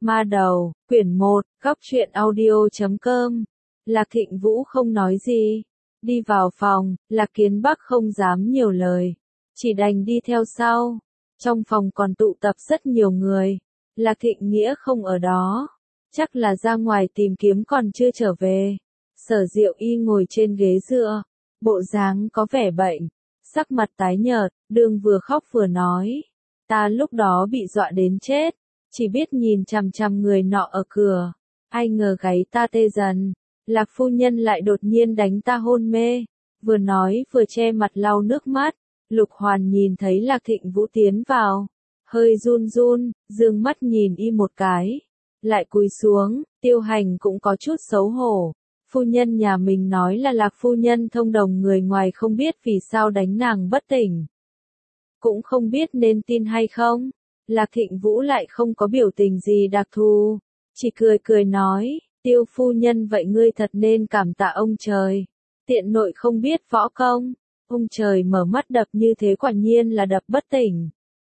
Ma đầu, quyển 1, góc truyện audio.com. Lạc Thịnh Vũ không nói gì. Đi vào phòng, Lạc Kiến Bắc không dám nhiều lời. Chỉ đành đi theo sau. Trong phòng còn tụ tập rất nhiều người. Lạc Thịnh Nghĩa không ở đó. Chắc là ra ngoài tìm kiếm còn chưa trở về. Sở Diệu Y ngồi trên ghế dựa. Bộ dáng có vẻ bệnh. Sắc mặt tái nhợt, đường vừa khóc vừa nói. Ta lúc đó bị dọa đến chết. Chỉ biết nhìn chằm chằm người nọ ở cửa. Ai ngờ gáy ta tê dần. Lạc phu nhân lại đột nhiên đánh ta hôn mê. Vừa nói vừa che mặt lau nước mắt. Lục Hoàn nhìn thấy Lạc Thịnh Vũ tiến vào. Hơi run run, dương mắt nhìn y một cái. Lại cúi xuống, Tiêu Hành cũng có chút xấu hổ. Phu nhân nhà mình nói là Lạc phu nhân thông đồng người ngoài không biết vì sao đánh nàng bất tỉnh. Cũng không biết nên tin hay không. Lạc Thịnh Vũ lại không có biểu tình gì đặc thù. Chỉ cười cười nói, Tiêu phu nhân vậy ngươi thật nên cảm tạ ông trời. Tiện nội không biết võ công. Ông trời mở mắt đập như thế quả nhiên là đập bất tỉnh.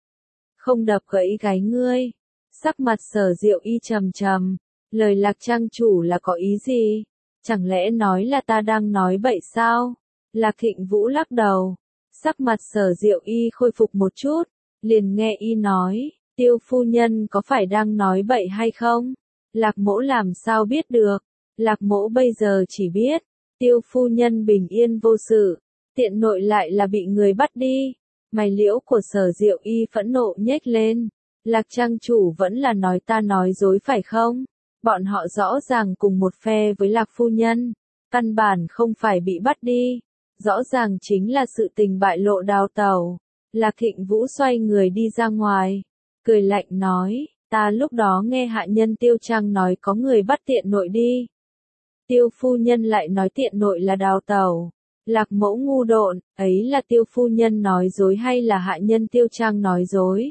Không đập gãy gáy ngươi. Sắc mặt Sở Diệu Y trầm trầm. Lời Lạc trang chủ là có ý gì? Chẳng lẽ nói là ta đang nói bậy sao? Lạc Thịnh Vũ lắc đầu. Sắc mặt Sở Diệu Y khôi phục một chút. Liền nghe y nói, Tiêu phu nhân có phải đang nói bậy hay không? Lạc mỗ làm sao biết được? Lạc mỗ bây giờ chỉ biết, Tiêu phu nhân bình yên vô sự, tiện nội lại là bị người bắt đi. Mày liễu của Sở Diệu Y phẫn nộ nhếch lên. Lạc trang chủ vẫn là nói ta nói dối phải không? Bọn họ rõ ràng cùng một phe với Lạc phu nhân, căn bản không phải bị bắt đi. Rõ ràng chính là sự tình bại lộ đào tẩu. Lạc Thịnh Vũ xoay người đi ra ngoài, cười lạnh nói, ta lúc đó nghe hạ nhân Tiêu Trang nói có người bắt tiện nội đi. Tiêu phu nhân lại nói tiện nội là đào tẩu. Lạc mẫu ngu độn, ấy là Tiêu phu nhân nói dối hay là hạ nhân Tiêu Trang nói dối?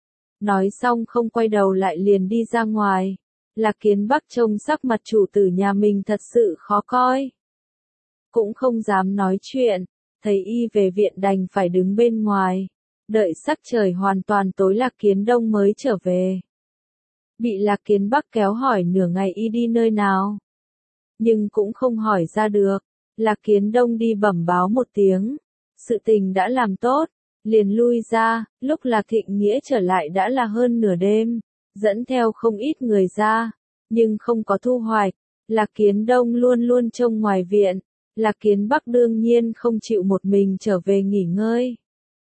Nói xong không quay đầu lại liền đi ra ngoài. Lạc Kiến Bắc trông sắc mặt chủ tử nhà mình thật sự khó coi. Cũng không dám nói chuyện. Thấy y về viện đành phải đứng bên ngoài. Đợi sắc trời hoàn toàn tối Lạc Kiến Đông mới trở về. Bị Lạc Kiến Bắc kéo hỏi nửa ngày y đi nơi nào. Nhưng cũng không hỏi ra được. Lạc Kiến Đông đi bẩm báo một tiếng. Sự tình đã làm tốt. Liền lui ra. Lúc Lạc Thịnh Nghĩa trở lại đã là hơn nửa đêm. Dẫn theo không ít người ra. Nhưng không có thu hoạch. Lạc Kiến Đông luôn luôn trông ngoài viện. Lạc Kiến Bắc đương nhiên không chịu một mình trở về nghỉ ngơi.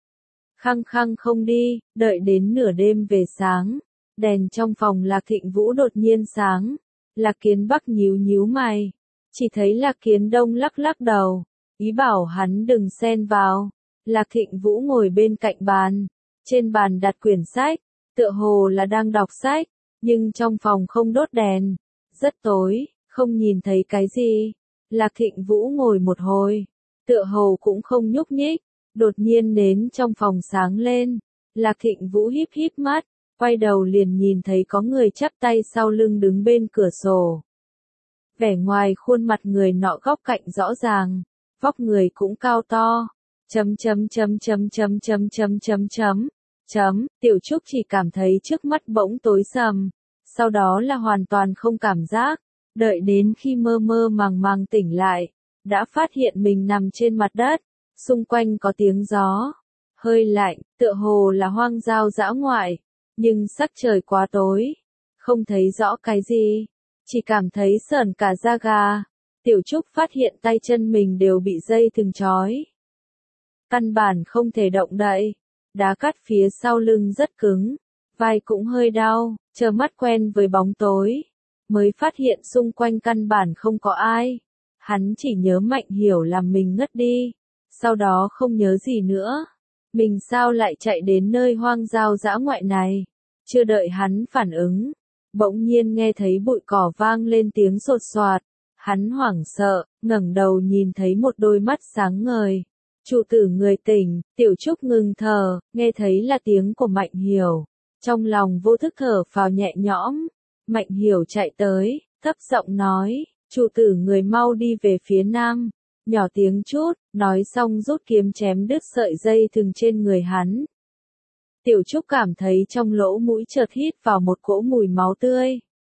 Khăng khăng không đi, đợi đến nửa đêm về sáng. Đèn trong phòng Lạc Thịnh Vũ đột nhiên sáng. Lạc Kiến Bắc nhíu nhíu mày. Chỉ thấy Lạc Kiến Đông lắc lắc đầu. Ý bảo hắn đừng xen vào. Lạc Thịnh Vũ ngồi bên cạnh bàn. Trên bàn đặt quyển sách. Tựa hồ là đang đọc sách. Nhưng trong phòng không đốt đèn. Rất tối, không nhìn thấy cái gì. Lạc Thịnh Vũ ngồi một hồi, tựa hồ cũng không nhúc nhích, đột nhiên nến trong phòng sáng lên. Lạc Thịnh Vũ híp híp mắt, quay đầu liền nhìn thấy có người chắp tay sau lưng đứng bên cửa sổ. Vẻ ngoài khuôn mặt người nọ góc cạnh rõ ràng, vóc người cũng cao to. Tiểu Trúc chỉ cảm thấy trước mắt bỗng tối sầm, sau đó là hoàn toàn không cảm giác. Đợi đến khi mơ mơ màng màng tỉnh lại, đã phát hiện mình nằm trên mặt đất, xung quanh có tiếng gió, hơi lạnh, tựa hồ là hoang dao dã ngoại, nhưng sắc trời quá tối, không thấy rõ cái gì, chỉ cảm thấy sởn cả da gà. Tiểu Trúc phát hiện tay chân mình đều bị dây thừng trói, căn bản không thể động đậy, đá cát phía sau lưng rất cứng, vai cũng hơi đau, trơ mắt quen với bóng tối. Mới phát hiện xung quanh căn bản không có ai. Hắn chỉ nhớ Mạnh Hiểu làm mình ngất đi. Sau đó không nhớ gì nữa. Mình sao lại chạy đến nơi hoang dao dã ngoại này? Chưa đợi hắn phản ứng. Bỗng nhiên nghe thấy bụi cỏ vang lên tiếng sột soạt. Hắn hoảng sợ, ngẩng đầu nhìn thấy một đôi mắt sáng ngời. Chủ tử người tỉnh, Tiểu Trúc ngừng thở, nghe thấy là tiếng của Mạnh Hiểu. Trong lòng vô thức thở phào nhẹ nhõm. Mạnh Hiểu chạy tới, thấp giọng nói, chủ tử người mau đi về phía nam, nhỏ tiếng chút, nói xong rút kiếm chém đứt sợi dây thừng trên người hắn. Tiểu Trúc cảm thấy trong lỗ mũi chợt hít vào một cỗ mùi máu tươi.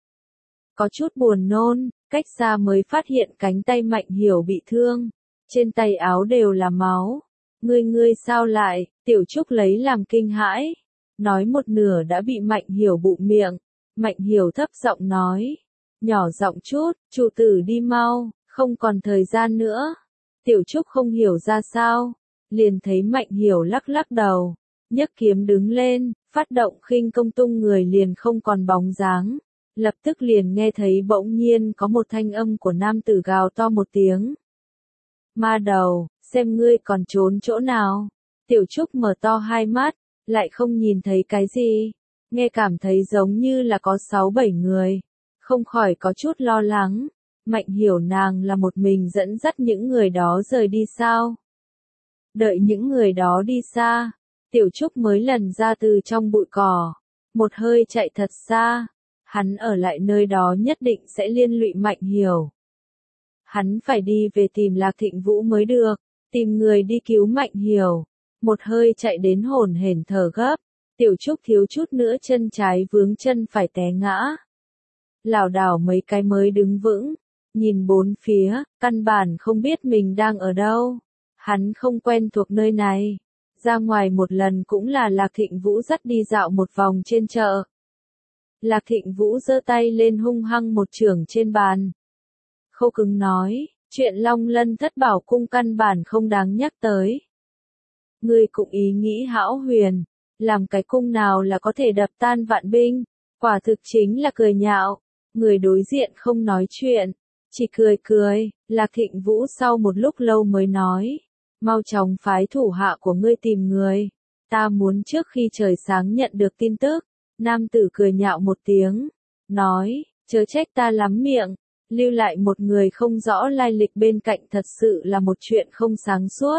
có chút buồn nôn, cách xa mới phát hiện cánh tay Mạnh Hiểu bị thương, trên tay áo đều là máu. Ngươi sao lại, Tiểu Trúc lấy làm kinh hãi, nói một nửa đã bị Mạnh Hiểu bụm miệng. Mạnh Hiểu thấp giọng nói, nhỏ giọng chút, chủ tử đi mau, không còn thời gian nữa. Tiểu Trúc không hiểu ra sao, liền thấy Mạnh Hiểu lắc lắc đầu, nhấc kiếm đứng lên, phát động khinh công tung người liền không còn bóng dáng. Lập tức liền nghe thấy bỗng nhiên có một thanh âm của nam tử gào to một tiếng. Ma đầu, xem ngươi còn trốn chỗ nào. Tiểu Trúc mở to hai mắt, lại không nhìn thấy cái gì, nghe cảm thấy giống như là có 6-7 người, không khỏi có chút lo lắng. Mạnh Hiểu nàng là một mình dẫn dắt những người đó rời đi sao? Đợi những người đó đi xa, Tiểu Trúc mới lần ra từ trong bụi cỏ, một hơi chạy thật xa. Hắn ở lại nơi đó nhất định sẽ liên lụy Mạnh Hiểu. Hắn phải đi về tìm Lạc Thịnh Vũ mới được, tìm người đi cứu Mạnh Hiểu. Một hơi chạy đến hổn hển thở gấp, Tiểu Trúc thiếu chút nữa chân trái vướng chân phải té ngã. Lảo đảo mấy cái mới đứng vững, nhìn bốn phía, căn bản không biết mình đang ở đâu. Hắn không quen thuộc nơi này, ra ngoài một lần cũng là Lạc Thịnh Vũ dắt đi dạo một vòng trên chợ. Lạc Thịnh Vũ giơ tay lên hung hăng một chưởng trên bàn. Khâu cứng nói, chuyện Long Lân Thất Bảo Cung căn bản không đáng nhắc tới. Ngươi cũng ý nghĩ hão huyền, làm cái cung nào là có thể đập tan vạn binh, quả thực chính là cười nhạo. Người đối diện không nói chuyện, chỉ cười cười. Lạc Thịnh Vũ sau một lúc lâu mới nói, mau chóng phái thủ hạ của ngươi tìm người, ta muốn trước khi trời sáng nhận được tin tức. Nam tử cười nhạo một tiếng, nói, chớ trách ta lắm miệng, lưu lại một người không rõ lai lịch bên cạnh thật sự là một chuyện không sáng suốt.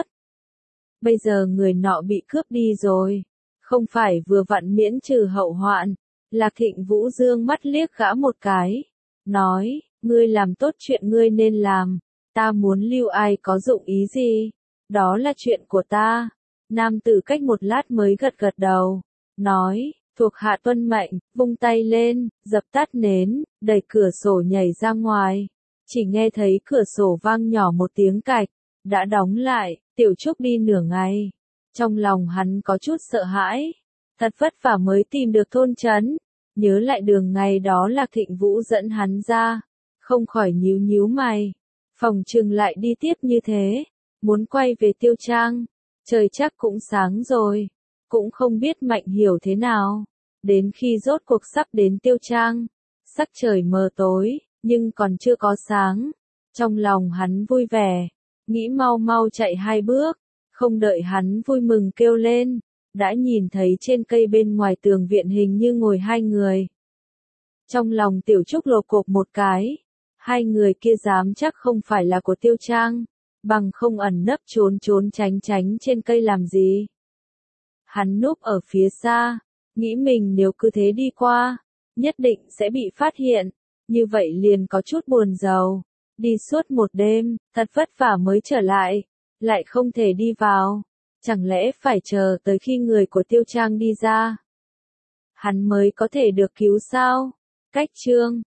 Bây giờ người nọ bị cướp đi rồi, không phải vừa vặn miễn trừ hậu hoạn. Lạc Thịnh Vũ dương mắt liếc gã một cái, nói, ngươi làm tốt chuyện ngươi nên làm, ta muốn lưu ai có dụng ý gì, đó là chuyện của ta. Nam tử cách một lát mới gật gật đầu, nói, thuộc hạ tuân mệnh, vung tay lên, dập tắt nến, đẩy cửa sổ nhảy ra ngoài. Chỉ nghe thấy cửa sổ vang nhỏ một tiếng cạch, đã đóng lại. Tiểu Trúc đi nửa ngày, trong lòng hắn có chút sợ hãi, thật vất vả mới tìm được thôn trấn, nhớ lại đường ngày đó Lạc Thịnh Vũ dẫn hắn ra, không khỏi nhíu nhíu mày, phòng trừng lại đi tiếp như thế, muốn quay về Tiêu Trang, trời chắc cũng sáng rồi, cũng không biết Mạnh Hiểu thế nào. Đến khi rốt cuộc sắp đến Tiêu Trang, sắc trời mờ tối, nhưng còn chưa có sáng, trong lòng hắn vui vẻ, nghĩ mau mau chạy 2 bước, không đợi hắn vui mừng kêu lên, đã nhìn thấy trên cây bên ngoài tường viện hình như ngồi 2 người. Trong lòng Tiểu Trúc lột cộp một cái, 2 người kia dám chắc không phải là của Tiêu Trang, bằng không ẩn nấp trốn tránh trên cây làm gì. Hắn núp ở phía xa, nghĩ mình nếu cứ thế đi qua, nhất định sẽ bị phát hiện, như vậy liền có chút buồn rầu. Đi suốt một đêm, thật vất vả mới trở lại không thể đi vào, chẳng lẽ phải chờ tới khi người của Tiêu Trang đi ra, hắn mới có thể được cứu sao? Cách chương